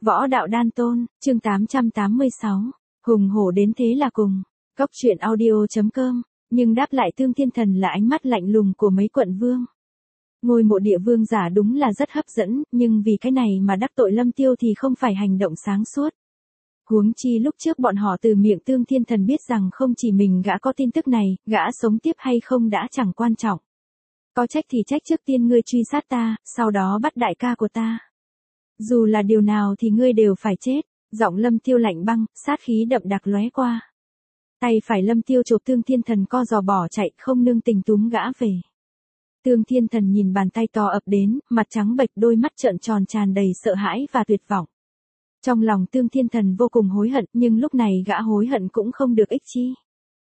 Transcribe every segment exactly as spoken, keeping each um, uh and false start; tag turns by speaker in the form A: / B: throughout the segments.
A: Võ đạo đan tôn, chương tám trăm tám mươi sáu. Hùng hổ đến thế là cùng. Cốc truyện audio.com. Nhưng đáp lại Tương Thiên Thần là ánh mắt lạnh lùng của mấy quận vương. Ngôi mộ địa vương giả đúng là rất hấp dẫn, nhưng vì cái này mà đắc tội Lâm Tiêu thì không phải hành động sáng suốt. Huống chi lúc trước bọn họ từ miệng Tương Thiên Thần biết rằng không chỉ mình gã có tin tức này, gã sống tiếp hay không đã chẳng quan trọng. Có trách thì trách trước tiên ngươi truy sát ta, sau đó bắt đại ca của ta. Dù là điều nào thì ngươi đều phải chết. Giọng Lâm Tiêu lạnh băng, sát khí đậm đặc lóe qua. Tay phải Lâm Tiêu chộp Tương Thiên Thần co giò bỏ chạy, không nương tình túm gã về. Tương Thiên Thần nhìn bàn tay to ập đến, mặt trắng bệch, đôi mắt trợn tròn tràn đầy sợ hãi và tuyệt vọng. Trong lòng Tương Thiên Thần vô cùng hối hận, nhưng lúc này gã hối hận cũng không được ích chi.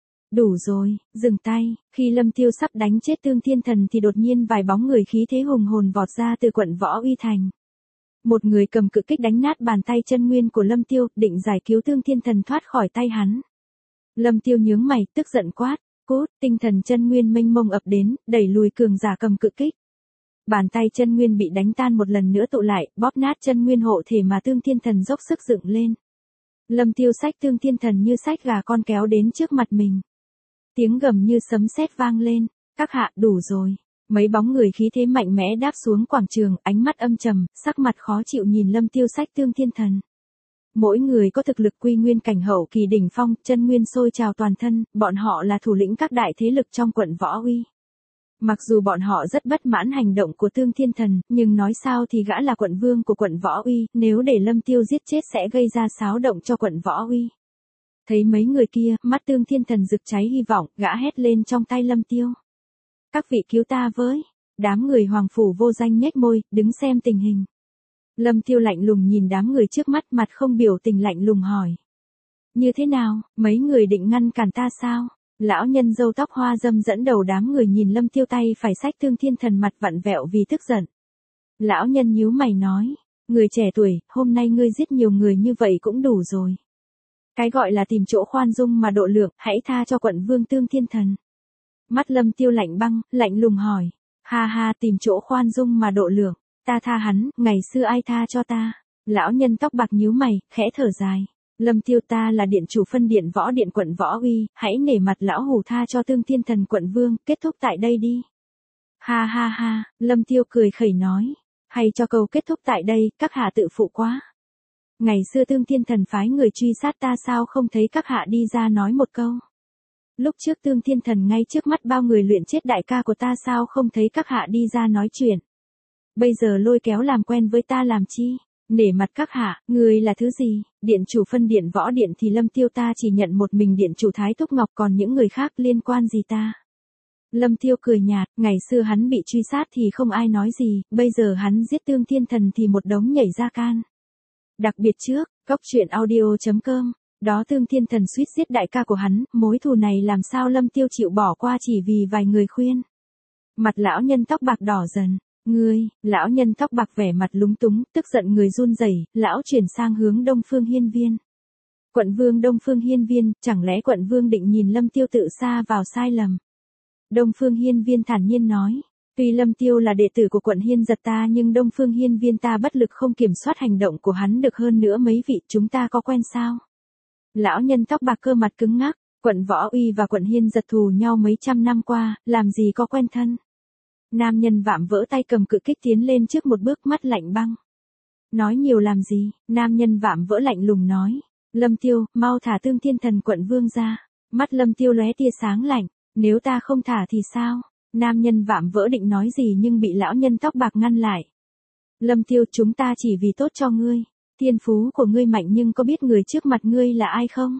A: Đủ rồi, dừng tay. Khi Lâm Tiêu sắp đánh chết Tương Thiên Thần thì đột nhiên vài bóng người khí thế hùng hồn vọt ra từ quận Võ Uy Thành. Một người cầm cự kích đánh nát bàn tay chân nguyên của Lâm Tiêu, định giải cứu Tương Thiên Thần thoát khỏi tay hắn. Lâm Tiêu nhướng mày, tức giận quát, cút, tinh thần chân nguyên mênh mông ập đến, đẩy lùi cường giả cầm cự kích. Bàn tay chân nguyên bị đánh tan một lần nữa tụ lại, bóp nát chân nguyên hộ thể mà Tương Thiên Thần dốc sức dựng lên. Lâm Tiêu xách Tương Thiên Thần như xách gà con kéo đến trước mặt mình. Tiếng gầm như sấm sét vang lên, các hạ đủ rồi. Mấy bóng người khí thế mạnh mẽ đáp xuống quảng trường, ánh mắt âm trầm, sắc mặt khó chịu nhìn Lâm Tiêu xách Tương Thiên Thần. Mỗi người có thực lực quy nguyên cảnh hậu kỳ đỉnh phong, chân nguyên sôi trào toàn thân, bọn họ là thủ lĩnh các đại thế lực trong quận Võ Uy. Mặc dù bọn họ rất bất mãn hành động của Tương Thiên Thần, nhưng nói sao thì gã là quận vương của quận Võ Uy, nếu để Lâm Tiêu giết chết sẽ gây ra xáo động cho quận Võ Uy. Thấy mấy người kia, mắt Tương Thiên Thần rực cháy hy vọng, gã hét lên trong tay Lâm Tiêu. Các vị cứu ta với. Đám người hoàng phủ vô danh nhếch môi, đứng xem tình hình. Lâm Tiêu lạnh lùng nhìn đám người trước mắt, mặt không biểu tình lạnh lùng hỏi. Như thế nào, mấy người định ngăn cản ta sao? Lão nhân râu tóc hoa râm dẫn đầu đám người nhìn Lâm Tiêu tay phải xách Tương Thiên Thần, mặt vặn vẹo vì tức giận. Lão nhân nhíu mày nói, người trẻ tuổi, hôm nay ngươi giết nhiều người như vậy cũng đủ rồi. Cái gọi là tìm chỗ khoan dung mà độ lượng, hãy tha cho quận vương Tương Thiên Thần. Mắt Lâm Tiêu lạnh băng, lạnh lùng hỏi. Ha ha, tìm chỗ khoan dung mà độ lượng, ta tha hắn, ngày xưa ai tha cho ta? Lão nhân tóc bạc nhíu mày, khẽ thở dài. Lâm Tiêu, ta là điện chủ phân điện võ điện quận Võ Uy, hãy nể mặt lão hủ tha cho Tương Thiên Thần quận vương, kết thúc tại đây đi. Ha ha ha, Lâm Tiêu cười khẩy nói. Hay cho câu kết thúc tại đây, các hạ tự phụ quá. Ngày xưa Tương Thiên Thần phái người truy sát ta, sao không thấy các hạ đi ra nói một câu? Lúc trước Tương Thiên Thần ngay trước mắt bao người luyện chết đại ca của ta, sao không thấy các hạ đi ra nói chuyện? Bây giờ lôi kéo làm quen với ta làm chi? Nể mặt các hạ, người là thứ gì? Điện chủ phân điện võ điện thì Lâm Tiêu ta chỉ nhận một mình điện chủ Thái Thúc Ngọc, còn những người khác liên quan gì ta? Lâm Tiêu cười nhạt, ngày xưa hắn bị truy sát thì không ai nói gì, bây giờ hắn giết Tương Thiên Thần thì một đống nhảy ra can. Đặc biệt trước, cốc truyện audio.com. Đó Tương Thiên Thần suýt giết đại ca của hắn, mối thù này làm sao Lâm Tiêu chịu bỏ qua chỉ vì vài người khuyên. Mặt lão nhân tóc bạc đỏ dần. Ngươi, lão nhân tóc bạc vẻ mặt lúng túng, tức giận người run rẩy, lão chuyển sang hướng Đông Phương Hiên Viên. Quận vương Đông Phương Hiên Viên, chẳng lẽ quận vương định nhìn Lâm Tiêu tự sa vào sai lầm? Đông Phương Hiên Viên thản nhiên nói. Tuy Lâm Tiêu là đệ tử của quận Hiên Giật ta, nhưng Đông Phương Hiên Viên ta bất lực không kiểm soát hành động của hắn được, hơn nữa mấy vị chúng ta có quen sao? Lão nhân tóc bạc cơ mặt cứng ngắc, quận Võ Uy và quận Hiên Giật thù nhau mấy trăm năm qua, làm gì có quen thân. Nam nhân vạm vỡ tay cầm cự kích tiến lên trước một bước, mắt lạnh băng. Nói nhiều làm gì? Nam nhân vạm vỡ lạnh lùng nói. Lâm Tiêu, mau thả Tương Thiên Thần quận vương ra. Mắt Lâm Tiêu lóe tia sáng lạnh. Nếu ta không thả thì sao? Nam nhân vạm vỡ định nói gì nhưng bị lão nhân tóc bạc ngăn lại. Lâm Tiêu, chúng ta chỉ vì tốt cho ngươi. Thiên phú của ngươi mạnh nhưng có biết người trước mặt ngươi là ai không?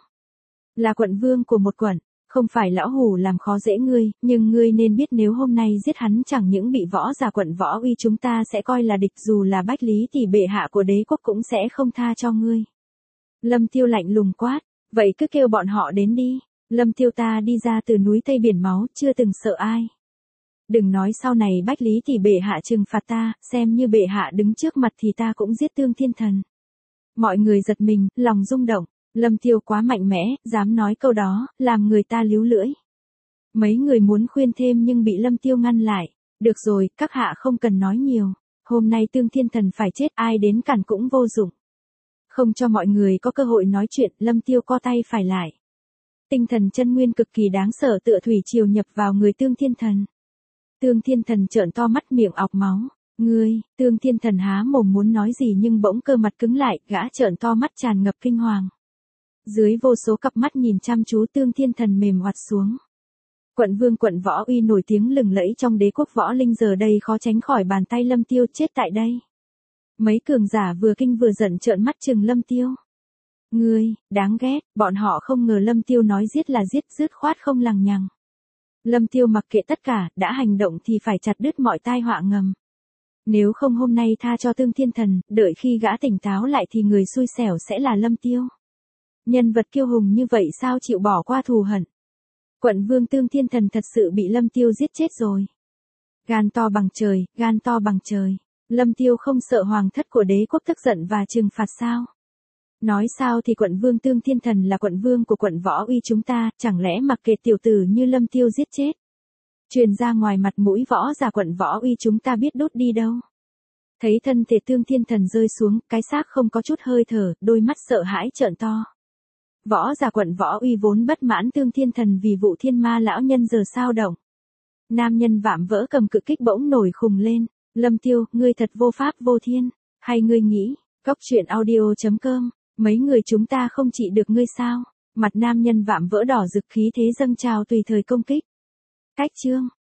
A: Là quận vương của một quận. Không phải lão hủ làm khó dễ ngươi, nhưng ngươi nên biết nếu hôm nay giết hắn chẳng những bị võ giả quận Võ Uy chúng ta sẽ coi là địch, dù là Bách Lý thì bệ hạ của đế quốc cũng sẽ không tha cho ngươi. Lâm Tiêu lạnh lùng quát, vậy cứ kêu bọn họ đến đi. Lâm Tiêu, ta đi ra từ núi Tây Biển Máu, chưa từng sợ ai. Đừng nói sau này Bách Lý thì bệ hạ trừng phạt ta, xem như bệ hạ đứng trước mặt thì ta cũng giết Tương Thiên Thần. Mọi người giật mình, lòng rung động. Lâm Tiêu quá mạnh mẽ, dám nói câu đó, làm người ta líu lưỡi. Mấy người muốn khuyên thêm nhưng bị Lâm Tiêu ngăn lại. Được rồi, các hạ không cần nói nhiều. Hôm nay Tương Thiên Thần phải chết, ai đến cản cũng vô dụng. Không cho mọi người có cơ hội nói chuyện, Lâm Tiêu co tay phải lại. Tinh thần chân nguyên cực kỳ đáng sợ tựa thủy triều nhập vào người Tương Thiên Thần. Tương Thiên Thần trợn to mắt miệng ọc máu. Ngươi, Tương Thiên Thần há mồm muốn nói gì nhưng bỗng cơ mặt cứng lại, gã trợn to mắt tràn ngập kinh hoàng. Dưới vô số cặp mắt nhìn chăm chú Tương Thiên Thần mềm oặt xuống. Quận vương quận Võ Uy nổi tiếng lừng lẫy trong đế quốc võ linh giờ đây khó tránh khỏi bàn tay Lâm Tiêu chết tại đây. Mấy cường giả vừa kinh vừa giận trợn mắt chừng Lâm Tiêu. Ngươi, đáng ghét, bọn họ không ngờ Lâm Tiêu nói giết là giết, dứt khoát không lằng nhằng. Lâm Tiêu mặc kệ tất cả, đã hành động thì phải chặt đứt mọi tai họa ngầm. Nếu không hôm nay tha cho Tương Thiên Thần, đợi khi gã tỉnh táo lại thì người xui xẻo sẽ là Lâm Tiêu. Nhân vật kiêu hùng như vậy sao chịu bỏ qua thù hận. Quận vương Tương Thiên Thần thật sự bị Lâm Tiêu giết chết rồi. Gan to bằng trời, gan to bằng trời. Lâm Tiêu không sợ hoàng thất của đế quốc tức giận và trừng phạt sao? Nói sao thì quận vương Tương Thiên Thần là quận vương của quận Võ Uy chúng ta, chẳng lẽ mặc kệ tiểu tử như Lâm Tiêu giết chết? Truyền ra ngoài mặt mũi võ giả quận Võ Uy chúng ta biết đốt đi đâu. Thấy thân thể Tương Thiên Thần rơi xuống, cái xác không có chút hơi thở, đôi mắt sợ hãi trợn to. Võ giả quận Võ Uy vốn bất mãn Tương Thiên Thần vì vụ thiên ma lão nhân giờ sao động. Nam nhân vạm vỡ cầm cự kích bỗng nổi khùng lên. Lâm Tiêu, ngươi thật vô pháp vô thiên. Hay ngươi nghĩ, cóc truyện audio chấm com, mấy người chúng ta không trị được ngươi sao? Mặt nam nhân vạm vỡ đỏ rực khí thế dâng trào tùy thời công kích. Cách chương.